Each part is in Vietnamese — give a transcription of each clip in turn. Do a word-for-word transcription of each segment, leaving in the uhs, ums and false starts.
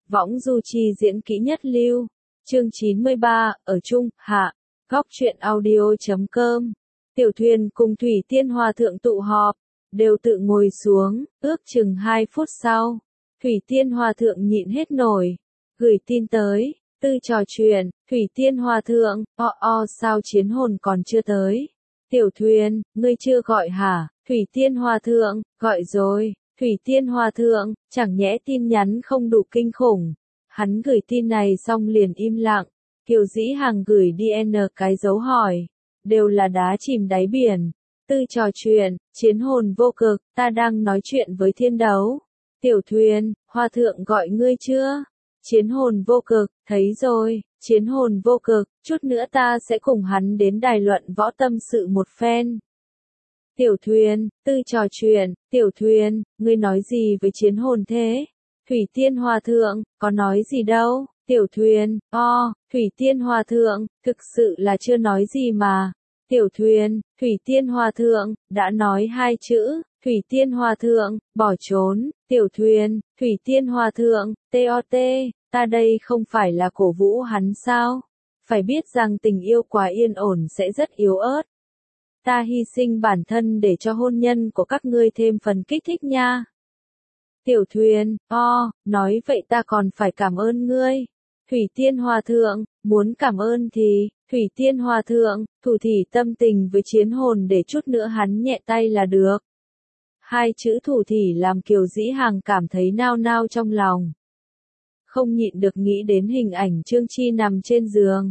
Võng du chi diễn kỹ nhất lưu. Chương chín mươi ba, ở chung, hạ. Góc truyện audio chấm com. Tiểu Thuyền cùng Thủy Tiên Hòa Thượng tụ họp, đều tự ngồi xuống, ước chừng hai phút sau. Thủy Tiên Hòa Thượng nhịn hết nổi, gửi tin tới, tư trò chuyện, Thủy Tiên Hòa Thượng, o o sao chiến hồn còn chưa tới. Tiểu Thuyền, ngươi chưa gọi hả? Thủy Tiên Hòa Thượng, gọi rồi. Thủy Tiên Hòa Thượng, chẳng nhẽ tin nhắn không đủ kinh khủng. Hắn gửi tin này xong liền im lặng. Kiều Dĩ Hằng gửi đi n cái dấu hỏi. Đều là đá chìm đáy biển. Tư trò chuyện, chiến hồn vô cực, ta đang nói chuyện với thiên đấu. Tiểu Thuyền, Hòa Thượng gọi ngươi chưa? Chiến hồn vô cực, thấy rồi, chiến hồn vô cực, chút nữa ta sẽ cùng hắn đến đài luận võ tâm sự một phen. Tiểu Thuyền, tư trò chuyện, Tiểu Thuyền, ngươi nói gì với chiến hồn thế? Thủy Tiên Hòa Thượng, có nói gì đâu? Tiểu Thuyền, o, Thủy Tiên Hòa Thượng, thực sự là chưa nói gì mà. Tiểu Thuyền, Thủy Tiên Hòa Thượng, đã nói hai chữ, Thủy Tiên Hòa Thượng, bỏ trốn. Tiểu Thuyền, Thủy Tiên Hòa Thượng, tot, ta đây không phải là cổ vũ hắn sao? Phải biết rằng tình yêu quá yên ổn sẽ rất yếu ớt. Ta hy sinh bản thân để cho hôn nhân của các ngươi thêm phần kích thích nha. Tiểu Thuyền, o, nói vậy ta còn phải cảm ơn ngươi. Thủy Tiên Hòa Thượng, muốn cảm ơn thì, Thủy Tiên Hòa Thượng, thủ thỉ tâm tình với chiến hồn để chút nữa hắn nhẹ tay là được. Hai chữ thủ thỉ làm Kiều Dĩ Hằng cảm thấy nao nao trong lòng. Không nhịn được nghĩ đến hình ảnh Trương Chi nằm trên giường.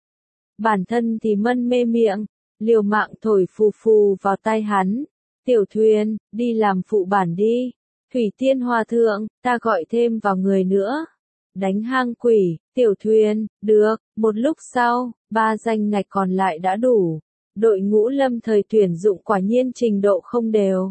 Bản thân thì mân mê miệng, liều mạng thổi phù phù vào tai hắn. Tiểu Thuyền, đi làm phụ bản đi. Thủy Tiên Hòa Thượng, ta gọi thêm vào người nữa. Đánh hang quỷ, Tiểu Thuyền, được, một lúc sau, ba danh ngạch còn lại đã đủ. Đội ngũ lâm thời tuyển dụng quả nhiên trình độ không đều.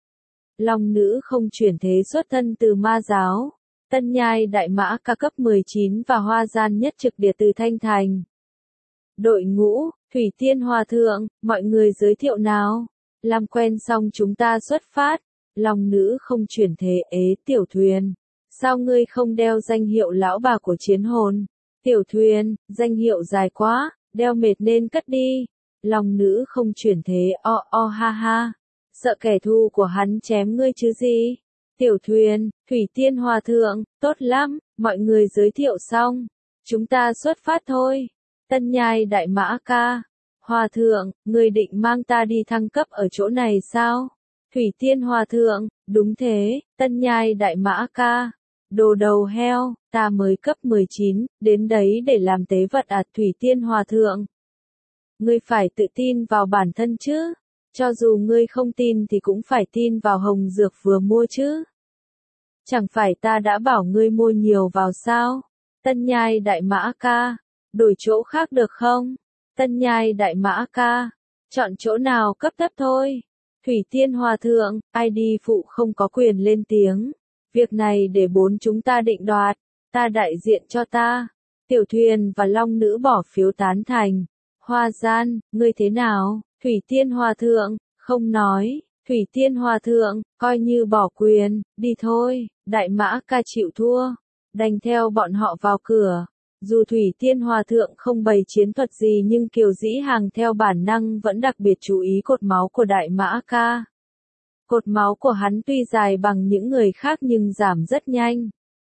Long nữ không chuyển thế xuất thân từ ma giáo. Tân nhai đại mã ca cấp mười chín và hoa gian nhất trực địa từ Thanh Thành. Đội ngũ, Thủy Tiên Hòa Thượng, mọi người giới thiệu nào. Làm quen xong chúng ta xuất phát. Long nữ không chuyển thế ế Tiểu Thuyền. Sao ngươi không đeo danh hiệu lão bà của chiến hồn? Tiểu Thuyền, danh hiệu dài quá, đeo mệt nên cất đi. Long nữ không chuyển thế o o ha ha. Sợ kẻ thù của hắn chém ngươi chứ gì? Tiểu Thuyền, Thủy Tiên Hòa Thượng, tốt lắm, mọi người giới thiệu xong. Chúng ta xuất phát thôi. Tân nhai đại mã ca. Hòa Thượng, ngươi định mang ta đi thăng cấp ở chỗ này sao? Thủy Tiên Hòa Thượng, đúng thế, tân nhai đại mã ca. Đồ đầu heo, ta mới cấp mười chín, đến đấy để làm tế vật à? Thủy Tiên Hòa Thượng. Ngươi phải tự tin vào bản thân chứ. Cho dù ngươi không tin thì cũng phải tin vào hồng dược vừa mua chứ. Chẳng phải ta đã bảo ngươi mua nhiều vào sao? Tân nhai đại mã ca. Đổi chỗ khác được không? Tân nhai đại mã ca. Chọn chỗ nào cấp thấp thôi. Thủy Tiên Hòa Thượng, i đê phụ không có quyền lên tiếng. Việc này để bốn chúng ta định đoạt. Ta đại diện cho ta. Tiểu Thuyền và Long nữ bỏ phiếu tán thành. Hoa gian, ngươi thế nào? Thủy Tiên Hòa Thượng, không nói. Thủy Tiên Hòa Thượng, coi như bỏ quyền, đi thôi. Đại mã ca chịu thua. Đành theo bọn họ vào cửa. Dù Thủy Tiên Hòa Thượng không bày chiến thuật gì nhưng Kiều Dĩ Hằng theo bản năng vẫn đặc biệt chú ý cột máu của Đại Mã Ca. Cột máu của hắn tuy dài bằng những người khác nhưng giảm rất nhanh.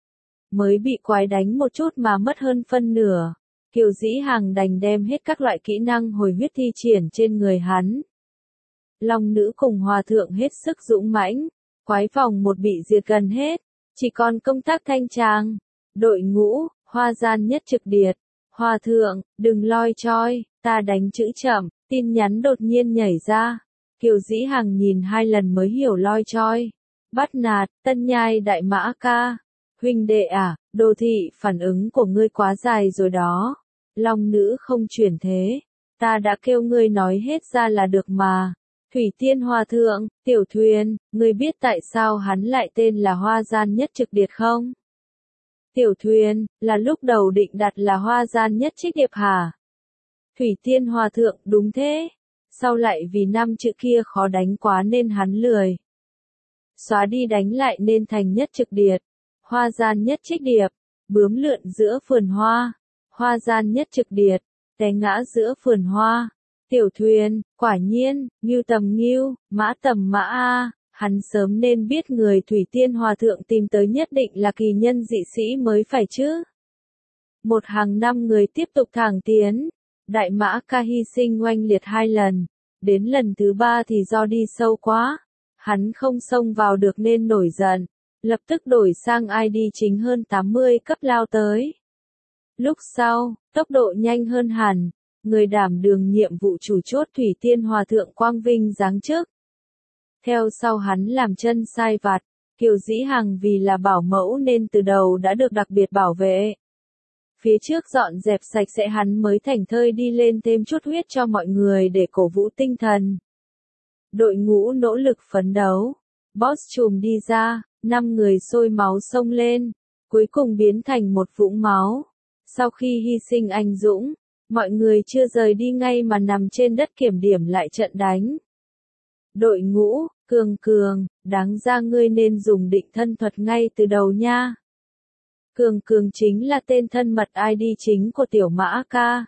Mới bị quái đánh một chút mà mất hơn phân nửa. Kiều Dĩ Hằng đành đem hết các loại kỹ năng hồi huyết thi triển trên người hắn. Long nữ cùng Hòa Thượng hết sức dũng mãnh. Quái vòng một bị diệt gần hết. Chỉ còn công tác thanh tràng. Đội ngũ. Hoa gian nhất trực điệt. Hòa Thượng, đừng loi choi, ta đánh chữ chậm, tin nhắn đột nhiên nhảy ra. Kiều Dĩ Hằng nhìn hai lần mới hiểu loi choi. Bắt nạt, tân nhai đại mã ca. Huynh đệ à, đồ thị phản ứng của ngươi quá dài rồi đó. Long nữ không chuyển thế. Ta đã kêu ngươi nói hết ra là được mà. Thủy Tiên Hòa Thượng, Tiểu Thuyền, ngươi biết tại sao hắn lại tên là Hoa gian nhất trực điệt không? Tiểu Thuyền, là lúc đầu định đặt là hoa gian nhất trích điệp hả? Thủy Tiên Hòa Thượng, đúng thế. Sau lại vì năm chữ kia khó đánh quá nên hắn lười. Xóa đi đánh lại nên thành nhất trực điệp. Hoa gian nhất trích điệp. bướm lượn giữa vườn hoa, hoa gian nhất trực điệt, té ngã giữa vườn hoa. Tiểu Thuyền, quả nhiên, ngưu tầm ngưu, mã tầm mã a, hắn sớm nên biết người Thủy Tiên Hòa Thượng tìm tới nhất định là kỳ nhân dị sĩ mới phải chứ. Một hàng năm người tiếp tục thẳng tiến, Đại Mã Ca hy sinh oanh liệt hai lần, đến lần thứ ba thì do đi sâu quá, hắn không xông vào được nên nổi giận, lập tức đổi sang i đê chính hơn tám mươi cấp lao tới. Lúc sau, tốc độ nhanh hơn hẳn, người đảm đường nhiệm vụ chủ chốt Thủy Tiên Hòa Thượng Quang Vinh giáng chức. Theo sau hắn làm chân sai vặt, Kiều Dĩ Hằng vì là bảo mẫu nên từ đầu đã được đặc biệt bảo vệ. Phía trước dọn dẹp sạch sẽ hắn mới thảnh thơi đi lên thêm chút huyết cho mọi người để cổ vũ tinh thần. Đội ngũ nỗ lực phấn đấu. Boss trùm đi ra, năm người sôi máu xông lên, cuối cùng biến thành một vũng máu. Sau khi hy sinh anh dũng, mọi người chưa rời đi ngay mà nằm trên đất kiểm điểm lại trận đánh. Đội ngũ, Cường Cường, đáng ra ngươi nên dùng định thân thuật ngay từ đầu nha. Cường Cường chính là tên thân mật i đê chính của Tiểu Mã Ca.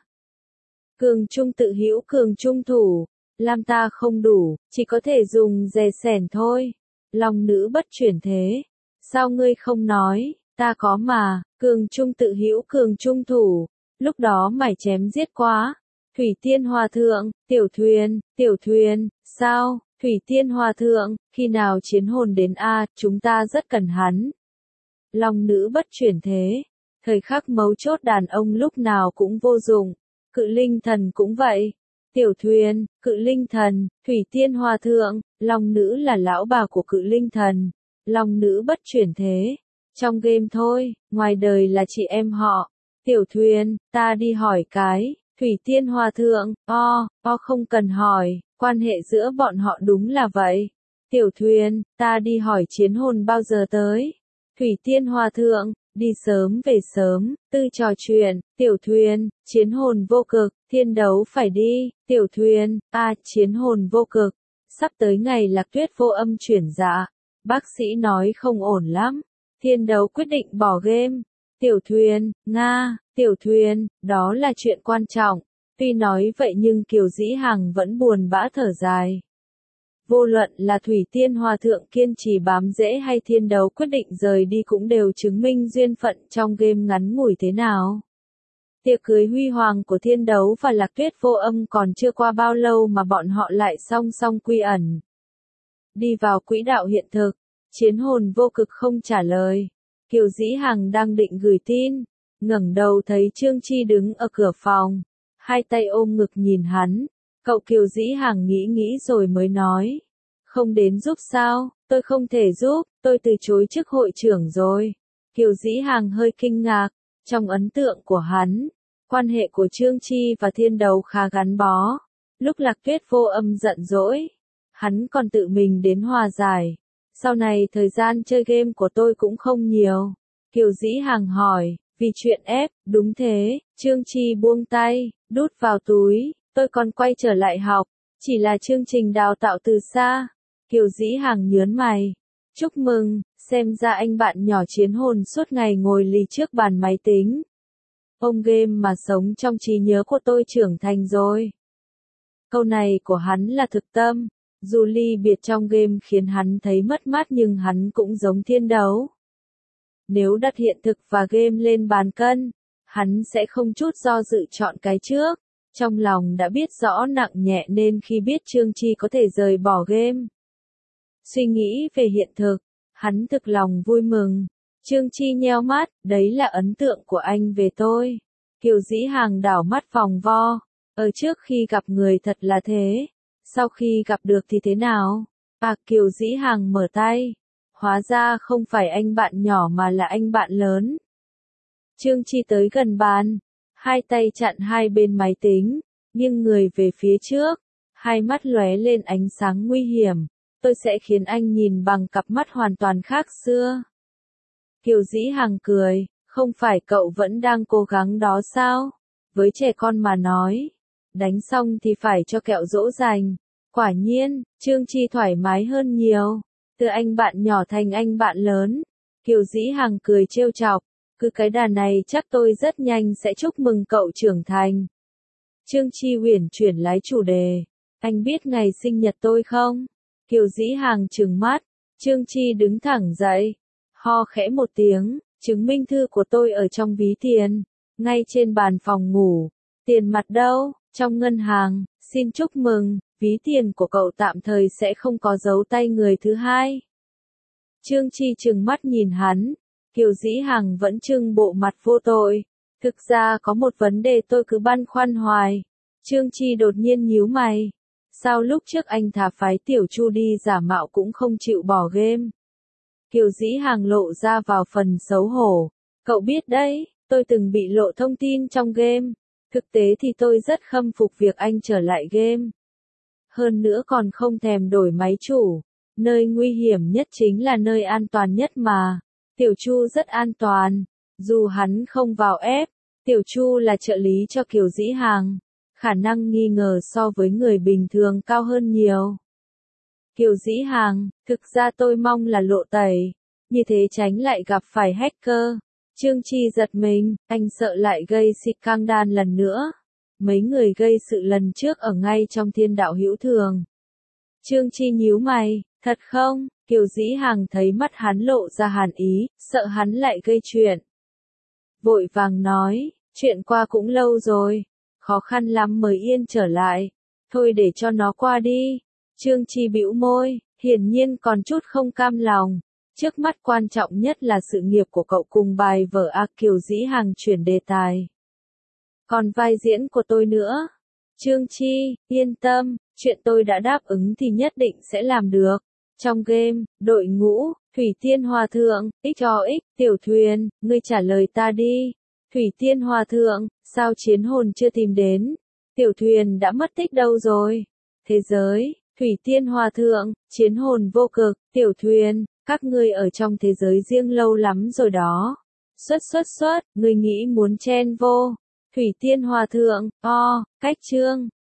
Cường Trung tự hữu Cường Trung thủ, làm ta không đủ, chỉ có thể dùng dè sẻn thôi. Long nữ bất chuyển thế. Sao ngươi không nói, ta có mà, Cường Trung tự hữu Cường Trung thủ, lúc đó mải chém giết quá. Thủy Tiên Hòa Thượng, Tiểu Thuyền, Tiểu Thuyền, sao, Thủy Tiên Hòa Thượng, khi nào chiến hồn đến a, chúng ta rất cần hắn. Long nữ bất chuyển thế, thời khắc mấu chốt đàn ông lúc nào cũng vô dụng, Cự Linh Thần cũng vậy. Tiểu Thuyền, Cự Linh Thần, Thủy Tiên Hòa Thượng, Long nữ là lão bà của Cự Linh Thần, Long nữ bất chuyển thế. Trong game thôi, ngoài đời là chị em họ. Tiểu Thuyền, ta đi hỏi cái, Thủy Tiên Hòa Thượng, o, o không cần hỏi, quan hệ giữa bọn họ đúng là vậy. Tiểu Thuyền, ta đi hỏi chiến hồn bao giờ tới. Thủy Tiên Hòa Thượng, đi sớm về sớm, tư trò chuyện. Tiểu Thuyền, chiến hồn vô cực, thiên đấu phải đi. Tiểu Thuyền, a, chiến hồn vô cực, sắp tới ngày Lạc Tuyết vô âm chuyển dạ, bác sĩ nói không ổn lắm. Thiên đấu quyết định bỏ game. Tiểu Thuyền, Nga, Tiểu Thuyền, đó là chuyện quan trọng. Tuy nói vậy nhưng Kiều Dĩ Hằng vẫn buồn bã thở dài. Vô luận là Thủy Tiên Hòa Thượng kiên trì bám rễ hay thiên đấu quyết định rời đi cũng đều chứng minh duyên phận trong game ngắn ngủi thế nào. Tiệc cưới huy hoàng của thiên đấu và Lạc Tuyết vô âm còn chưa qua bao lâu mà bọn họ lại song song quy ẩn. Đi vào quỹ đạo hiện thực, chiến hồn vô cực không trả lời. Kiều Dĩ Hằng đang định gửi tin, ngẩng đầu thấy Trương Chi đứng ở cửa phòng, hai tay ôm ngực nhìn hắn. Cậu Kiều Dĩ Hằng nghĩ nghĩ rồi mới nói, không đến giúp sao, tôi không thể giúp, tôi từ chối chức hội trưởng rồi. Kiều Dĩ Hằng hơi kinh ngạc, trong ấn tượng của hắn, quan hệ của Trương Chi và thiên đấu khá gắn bó. Lúc Lạc Tuyết vô âm giận dỗi, hắn còn tự mình đến hòa giải. Sau này thời gian chơi game của tôi cũng không nhiều. Kiều Dĩ Hằng hỏi, vì chuyện ép, đúng thế. Trương Chi buông tay, đút vào túi, tôi còn quay trở lại học, chỉ là chương trình đào tạo từ xa. Kiều Dĩ Hằng nhớn mày, chúc mừng, xem ra anh bạn nhỏ chiến hồn suốt ngày ngồi lì trước bàn máy tính. Ông game mà sống trong trí nhớ của tôi trưởng thành rồi. Câu này của hắn là thực tâm. Dù ly biệt trong game khiến hắn thấy mất mát nhưng hắn cũng giống thiên đấu. Nếu đặt hiện thực và game lên bàn cân, hắn sẽ không chút do dự chọn cái trước. Trong lòng đã biết rõ nặng nhẹ nên khi biết Trương Chi có thể rời bỏ game. Suy nghĩ về hiện thực, hắn thực lòng vui mừng. Trương Chi nheo mắt, đấy là ấn tượng của anh về tôi. Kiều Dĩ Hằng đảo mắt vòng vo, ở trước khi gặp người thật là thế. Sau khi gặp được thì thế nào? À, Kiều Dĩ Hằng mở tay. Hóa ra không phải anh bạn nhỏ mà là anh bạn lớn. Trương Chi tới gần bàn, hai tay chặn hai bên máy tính, nghiêng người về phía trước, hai mắt lóe lên ánh sáng nguy hiểm. Tôi sẽ khiến anh nhìn bằng cặp mắt hoàn toàn khác xưa. Kiều Dĩ Hằng cười, không phải cậu vẫn đang cố gắng đó sao? Với trẻ con mà nói, đánh xong thì phải cho kẹo dỗ dành. Quả nhiên, Trương Chi thoải mái hơn nhiều. Từ anh bạn nhỏ thành anh bạn lớn. Kiều Dĩ Hằng cười trêu chọc. Cứ cái đà này chắc tôi rất nhanh sẽ chúc mừng cậu trưởng thành. Trương Chi uyển chuyển lái chủ đề. Anh biết ngày sinh nhật tôi không? Kiều Dĩ Hàng trừng mắt. Trương Chi đứng thẳng dậy. Ho khẽ một tiếng. Chứng minh thư của tôi ở trong ví tiền. Ngay trên bàn phòng ngủ. Tiền mặt đâu? Trong ngân hàng. Xin chúc mừng. Ví tiền của cậu tạm thời sẽ không có dấu tay người thứ hai. Trương Chi trừng mắt nhìn hắn. Kiều Dĩ Hằng vẫn trưng bộ mặt vô tội. Thực ra có một vấn đề tôi cứ băn khoăn hoài. Trương Chi đột nhiên nhíu mày. Sao lúc trước anh thả phái Tiểu Chu đi giả mạo cũng không chịu bỏ game? Kiều Dĩ Hằng lộ ra vào phần xấu hổ. Cậu biết đấy, tôi từng bị lộ thông tin trong game. Thực tế thì tôi rất khâm phục việc anh trở lại game. Hơn nữa còn không thèm đổi máy chủ. Nơi nguy hiểm nhất chính là nơi an toàn nhất mà. Tiểu Chu rất an toàn. Dù hắn không vào ép, Tiểu Chu là trợ lý cho Kiều Dĩ Hàng. Khả năng nghi ngờ so với người bình thường cao hơn nhiều. Kiều Dĩ Hàng, thực ra tôi mong là lộ tẩy. Như thế tránh lại gặp phải hacker. Trương Chi giật mình, anh sợ lại gây scandal lần nữa. Mấy người gây sự lần trước ở ngay trong Thiên Đạo Hữu Thường. Trương Chi nhíu mày, thật không? Kiều Dĩ Hàng thấy mắt hắn lộ ra hàn ý, sợ hắn lại gây chuyện. Vội vàng nói, chuyện qua cũng lâu rồi, khó khăn lắm mới yên trở lại. Thôi để cho nó qua đi. Trương Chi bĩu môi, hiển nhiên còn chút không cam lòng. Trước mắt quan trọng nhất là sự nghiệp của cậu cùng bài vở A. Kiều Dĩ Hàng chuyển đề tài. Còn vai diễn của tôi nữa. Trương Chi, yên tâm, chuyện tôi đã đáp ứng thì nhất định sẽ làm được. Trong game, đội ngũ, Thủy Tiên Hòa Thượng, X cho X, Tiểu Thuyền, ngươi trả lời ta đi. Thủy Tiên Hòa Thượng, sao chiến hồn chưa tìm đến? Tiểu Thuyền đã mất tích đâu rồi? Thế giới, Thủy Tiên Hòa Thượng, chiến hồn vô cực, Tiểu Thuyền, các ngươi ở trong thế giới riêng lâu lắm rồi đó. Xuất xuất xuất, ngươi nghĩ muốn chen vô. Thủy Tiên Hòa Thượng, o, cách chương.